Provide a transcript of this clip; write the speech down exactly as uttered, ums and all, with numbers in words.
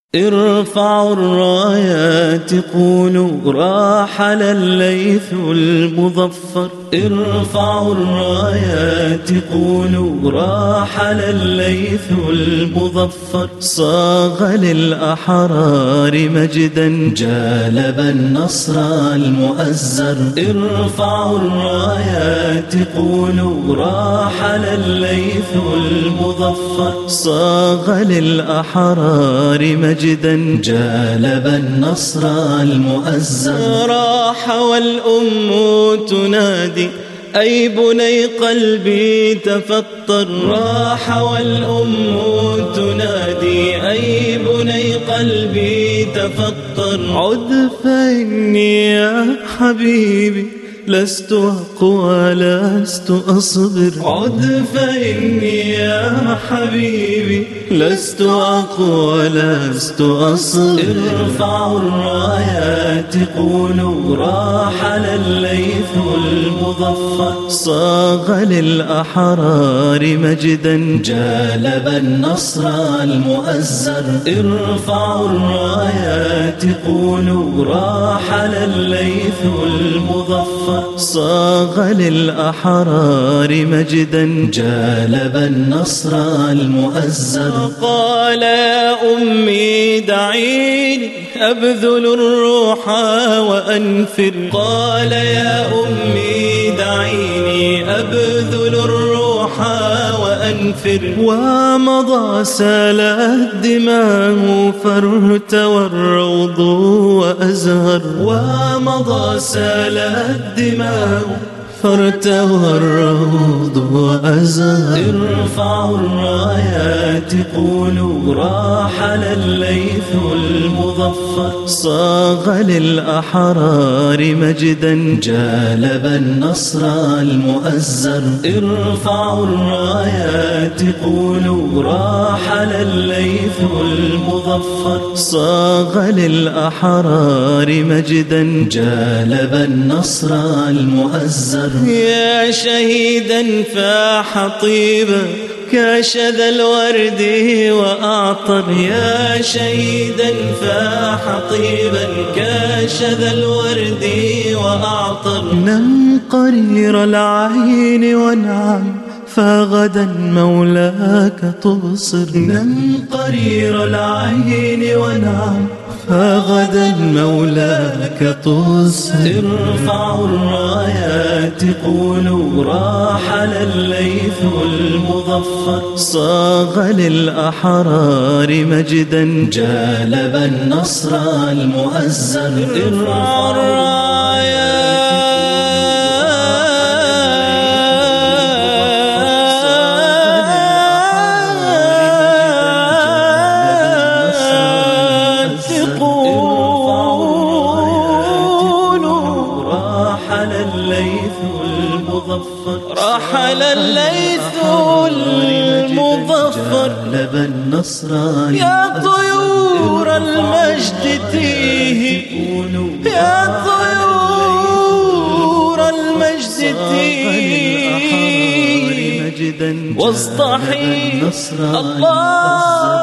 ارفعوا الرايات قولوا راحل الليث المظفر. ارفعوا الرايات قولوا راحل الليث المظفر. صاغ للأحرار مجدا جالب النصر المؤزر. ارفعوا الرايات قولوا راحل الليث المظفر. صاغ للأحرار مجدا جدا جالب النصر المؤزر. راح والأم تنادي أي بني قلبي تفطر. راح والأم تنادي أي بني قلبي تفطر. عد فإني يا حبيبي لست أقوى لست أصبر. عد فإني يا حبيبي لست أقوى لست أصبر. ارفعوا الرايات قولوا راحل الليث المظفر. صاغ للأحرار مجدا جالب النصر المؤزر. ارفعوا الرايات قولوا راحل الليث المظفر. صاغ للأحرار مجدا جالب النصر المؤزر. قال يا أمي دعيني أبذل الروح وأنفر. قال يا أمي دعيني أبذل الروح وأنفر. ومضى سالت دماه فارتوى الروض وأزهر. ومضى سالت دماه فارتوى الروض وأزهر. ارفعوا الرايات قولوا راحل الليث المظفر. صاغ للأحرار مجدا جالب النصر المؤزر. ارفعوا الرايات قولوا راحل الليث المظفر. صاغ للأحرار مجدا جالب النصر المؤزر. يا شهيدا فاح طيبا كاشذا الورد وأعطر. يا شهيدا فاح طيبا كاشذا الورد وأعطر. نم قرير العين وانعم فغدا مولاك تبصر. نم قرير العين وانعم فغدا مولاك تبصر. ارفعوا الرايات قولوا راحل الليث المظفر. صاغ للأحرار مجدا جالب النصر المؤزر. ارفعوا الرايات رحل الليث المظفر. جالب النصر يا طيور المجد تيه. يا طيور المجد تيه واصطحي الله